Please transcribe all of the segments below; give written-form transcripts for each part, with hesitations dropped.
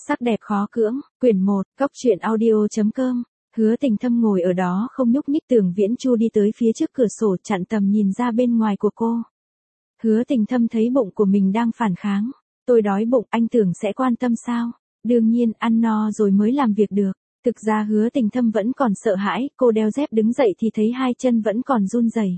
Sắc đẹp khó cưỡng, quyển 1, Cóc truyện audio.com. Hứa Tình Thâm ngồi ở đó không nhúc nhích. Tưởng Viễn Chu đi tới phía trước cửa sổ chặn tầm nhìn ra bên ngoài của cô. Hứa Tình Thâm thấy bụng của mình đang phản kháng. Tôi đói bụng, anh tưởng sẽ quan tâm sao? Đương nhiên, ăn no rồi mới làm việc được. Thực ra Hứa Tình Thâm vẫn còn sợ hãi, cô đeo dép đứng dậy thì thấy hai chân vẫn còn run rẩy.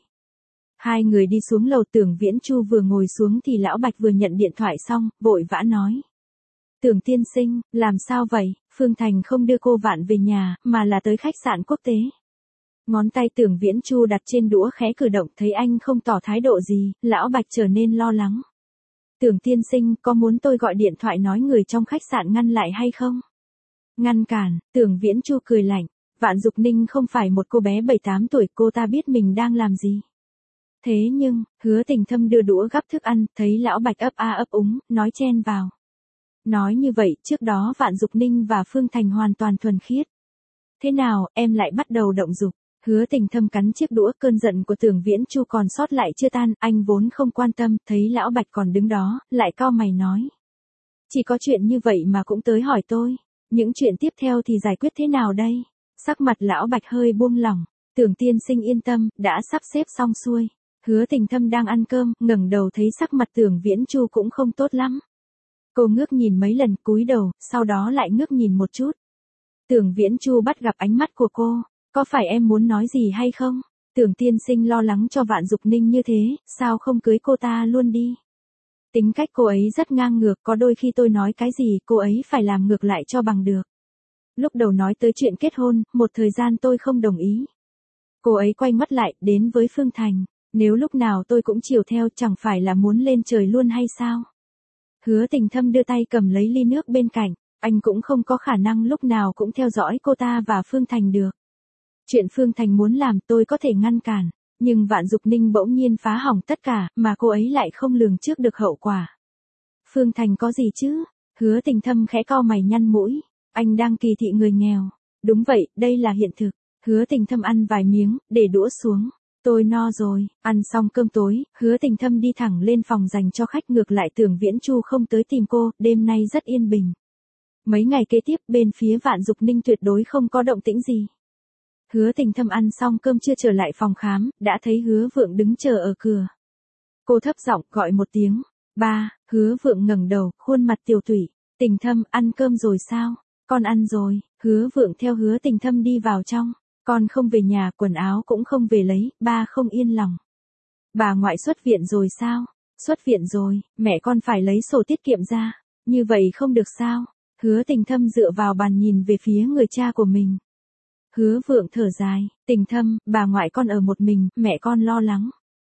Hai người đi xuống lầu. Tưởng Viễn Chu vừa ngồi xuống thì Lão Bạch vừa nhận điện thoại xong, vội vã nói. Tưởng tiên sinh, làm sao vậy? Phương Thành không đưa cô Vạn về nhà, mà là tới khách sạn quốc tế. Ngón tay Tưởng Viễn Chu đặt trên đũa khẽ cử động, thấy anh không tỏ thái độ gì, Lão Bạch trở nên lo lắng. Tưởng tiên sinh, có muốn tôi gọi điện thoại nói người trong khách sạn ngăn lại hay không? Ngăn cản, Tưởng Viễn Chu cười lạnh. Vạn Dục Ninh không phải một cô bé 7-8 tuổi, cô ta biết mình đang làm gì. Thế nhưng, Hứa Tình Thâm đưa đũa gắp thức ăn, thấy Lão Bạch ấp a ấp úng, nói chen vào. Nói như vậy, trước đó Vạn Dục Ninh và Phương Thành hoàn toàn thuần khiết. Thế nào, em lại bắt đầu động dục? Hứa Tình Thâm cắn chiếc đũa, cơn giận của Tưởng Viễn Chu còn sót lại chưa tan, anh vốn không quan tâm, thấy Lão Bạch còn đứng đó, lại cau mày nói. Chỉ có chuyện như vậy mà cũng tới hỏi tôi, những chuyện tiếp theo thì giải quyết thế nào đây? Sắc mặt Lão Bạch hơi buông lỏng, Tưởng tiên sinh yên tâm, đã sắp xếp xong xuôi. Hứa Tình Thâm đang ăn cơm, ngẩng đầu thấy sắc mặt Tưởng Viễn Chu cũng không tốt lắm. Cô ngước nhìn mấy lần, cúi đầu, sau đó lại ngước nhìn một chút. Tưởng Viễn Chu bắt gặp ánh mắt của cô. Có phải em muốn nói gì hay không? Tưởng tiên sinh lo lắng cho Vạn Dục Ninh như thế, sao không cưới cô ta luôn đi? Tính cách cô ấy rất ngang ngược, có đôi khi tôi nói cái gì cô ấy phải làm ngược lại cho bằng được. Lúc đầu nói tới chuyện kết hôn, một thời gian tôi không đồng ý. Cô ấy quay mắt lại, đến với Phương Thành. Nếu lúc nào tôi cũng chiều theo, chẳng phải là muốn lên trời luôn hay sao? Hứa Tình Thâm đưa tay cầm lấy ly nước bên cạnh, anh cũng không có khả năng lúc nào cũng theo dõi cô ta và Phương Thành được. Chuyện Phương Thành muốn làm tôi có thể ngăn cản, nhưng Vạn Dục Ninh bỗng nhiên phá hỏng tất cả, mà cô ấy lại không lường trước được hậu quả. Phương Thành có gì chứ? Hứa Tình Thâm khẽ cau mày nhăn mũi, anh đang kỳ thị người nghèo. Đúng vậy, đây là hiện thực. Hứa Tình Thâm ăn vài miếng, để đũa xuống. Tôi no rồi. Ăn xong cơm tối, Hứa Tình Thâm đi thẳng lên phòng dành cho khách. Ngược lại Tưởng Viễn Chu không tới tìm cô, đêm nay rất yên bình. Mấy ngày kế tiếp bên phía Vạn Dục Ninh tuyệt đối không có động tĩnh gì. Hứa Tình Thâm ăn xong cơm chưa trở lại phòng khám, đã thấy Hứa Vượng đứng chờ ở cửa. Cô thấp giọng gọi một tiếng. Ba. Hứa Vượng ngẩng đầu, khuôn mặt tiều tụy. Tình Thâm, ăn cơm rồi sao? Con ăn rồi. Hứa Vượng theo Hứa Tình Thâm đi vào trong. Con không về nhà, quần áo cũng không về lấy, ba không yên lòng. Bà ngoại xuất viện rồi sao? Xuất viện rồi, mẹ con phải lấy sổ tiết kiệm ra. Như vậy không được sao? Hứa Tình Thâm dựa vào bàn nhìn về phía người cha của mình. Hứa Vượng thở dài, Tình Thâm, bà ngoại con ở một mình, mẹ con lo lắng.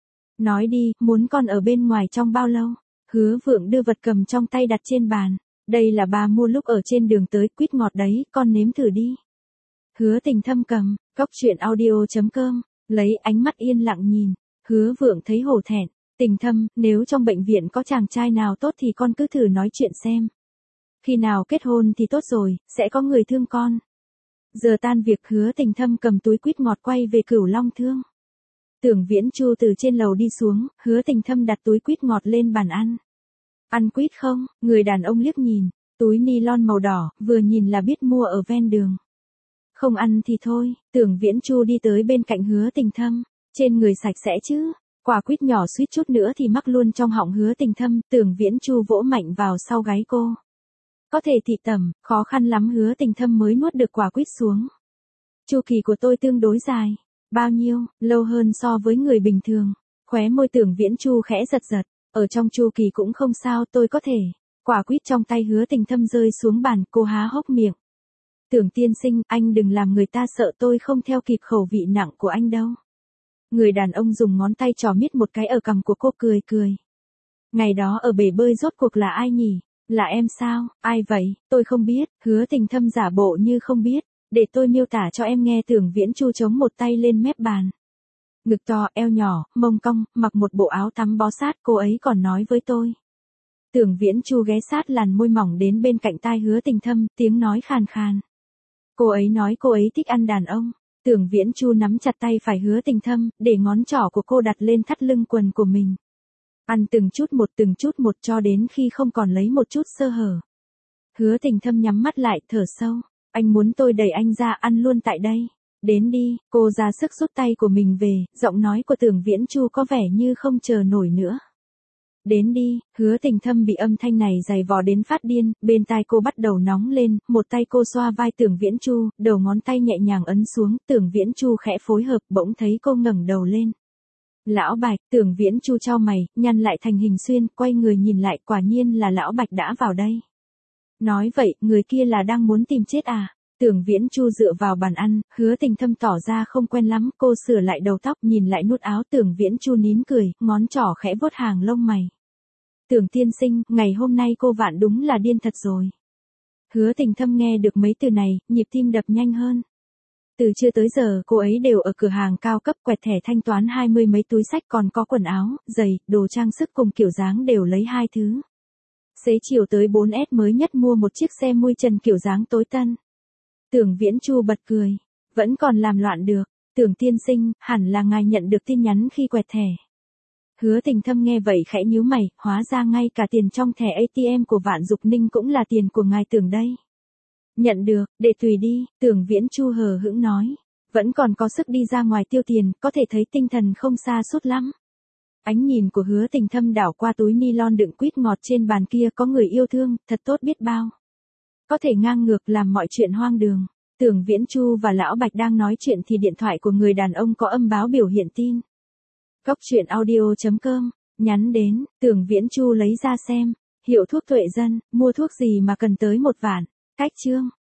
Nói đi, muốn con ở bên ngoài trong bao lâu? Hứa Vượng đưa vật cầm trong tay đặt trên bàn. Đây là bà mua lúc ở trên đường tới, quýt ngọt đấy, con nếm thử đi. Hứa Tình Thâm cầm, Cóc truyện audio.com, lấy ánh mắt yên lặng nhìn. Hứa Vượng thấy hổ thẹn. Tình Thâm, nếu trong bệnh viện có chàng trai nào tốt thì con cứ thử nói chuyện xem. Khi nào kết hôn thì tốt rồi, sẽ có người thương con. Giờ tan việc Hứa Tình Thâm cầm túi quýt ngọt quay về Cửu Long Thương. Tưởng Viễn Chu từ trên lầu đi xuống, Hứa Tình Thâm đặt túi quýt ngọt lên bàn ăn. Ăn quýt không? Người đàn ông liếc nhìn, túi ni-lon màu đỏ, vừa nhìn là biết mua ở ven đường. Không ăn thì thôi. Tưởng Viễn Chu đi tới bên cạnh Hứa Tình Thâm. Trên người sạch sẽ chứ? Quả quýt nhỏ suýt chút nữa thì mắc luôn trong họng Hứa Tình Thâm. Tưởng Viễn Chu vỗ mạnh vào sau gáy cô. Có thể thị tẩm, khó khăn lắm Hứa Tình Thâm mới nuốt được quả quýt xuống. Chu kỳ của tôi tương đối dài. Bao nhiêu? Lâu hơn so với người bình thường. Khóe môi Tưởng Viễn Chu khẽ giật giật. Ở trong chu kỳ cũng không sao, tôi có thể. Quả quýt trong tay Hứa Tình Thâm rơi xuống bàn, cô há hốc miệng. Tưởng tiên sinh, anh đừng làm người ta sợ, tôi không theo kịp khẩu vị nặng của anh đâu. Người đàn ông dùng ngón tay trỏ miết một cái ở cằm của cô, cười cười. Ngày đó ở bể bơi rốt cuộc là ai nhỉ? Là em sao? Ai vậy? Tôi không biết. Hứa Tình Thâm giả bộ như không biết. Để tôi miêu tả cho em nghe. Tưởng Viễn Chu chống một tay lên mép bàn. Ngực to, eo nhỏ, mông cong, mặc một bộ áo tắm bó sát, cô ấy còn nói với tôi. Tưởng Viễn Chu ghé sát làn môi mỏng đến bên cạnh tai Hứa Tình Thâm, tiếng nói khàn khàn. Cô ấy nói cô ấy thích ăn đàn ông. Tưởng Viễn Chu nắm chặt tay phải Hứa Tình Thâm, để ngón trỏ của cô đặt lên thắt lưng quần của mình. Ăn từng chút một cho đến khi không còn lấy một chút sơ hở. Hứa Tình Thâm nhắm mắt lại, thở sâu. Anh muốn tôi đẩy anh ra ăn luôn tại đây. Đến đi, cô ra sức rút tay của mình về, giọng nói của Tưởng Viễn Chu có vẻ như không chờ nổi nữa. Đến đi, Hứa Tình Thâm bị âm thanh này giày vò đến phát điên, bên tai cô bắt đầu nóng lên, một tay cô xoa vai Tưởng Viễn Chu, đầu ngón tay nhẹ nhàng ấn xuống, Tưởng Viễn Chu khẽ phối hợp, bỗng thấy cô ngẩng đầu lên. Lão Bạch, Tưởng Viễn Chu chau mày, nhăn lại thành hình xuyên, quay người nhìn lại, quả nhiên là Lão Bạch đã vào đây. Nói vậy, người kia là đang muốn tìm chết à? Tưởng Viễn Chu dựa vào bàn ăn, Hứa Tình Thâm tỏ ra không quen lắm, cô sửa lại đầu tóc, nhìn lại nút áo Tưởng Viễn Chu nín cười, ngón trỏ khẽ vuốt hàng lông mày. Tưởng tiên sinh, ngày hôm nay cô Vạn đúng là điên thật rồi. Hứa Tình Thâm nghe được mấy từ này, nhịp tim đập nhanh hơn. Từ trưa tới giờ cô ấy đều ở cửa hàng cao cấp quẹt thẻ thanh toán 20 mấy túi xách, còn có quần áo, giày, đồ trang sức cùng kiểu dáng đều lấy 2 thứ. Xế chiều tới 4S mới nhất mua một chiếc xe mui trần kiểu dáng tối tân. Tưởng Viễn Chu bật cười. Vẫn còn làm loạn được. Tưởng tiên sinh, hẳn là ngài nhận được tin nhắn khi quẹt thẻ. Hứa Tình Thâm nghe vậy khẽ nhíu mày, hóa ra ngay cả tiền trong thẻ ATM của Vạn Dục Ninh cũng là tiền của ngài Tưởng đây. Nhận được, để tùy đi, Tưởng Viễn Chu hờ hững nói. Vẫn còn có sức đi ra ngoài tiêu tiền, có thể thấy tinh thần không xa sút lắm. Ánh nhìn của Hứa Tình Thâm đảo qua túi nylon đựng quýt ngọt trên bàn kia, có người yêu thương, thật tốt biết bao. Có thể ngang ngược làm mọi chuyện hoang đường. Tưởng Viễn Chu và Lão Bạch đang nói chuyện thì điện thoại của người đàn ông có âm báo biểu hiện tin. Cốc truyện audio.com, nhắn đến, Tưởng Viễn Chu lấy ra xem, hiệu thuốc Tuệ Dân, mua thuốc gì mà cần tới 1 vạn, cách chương.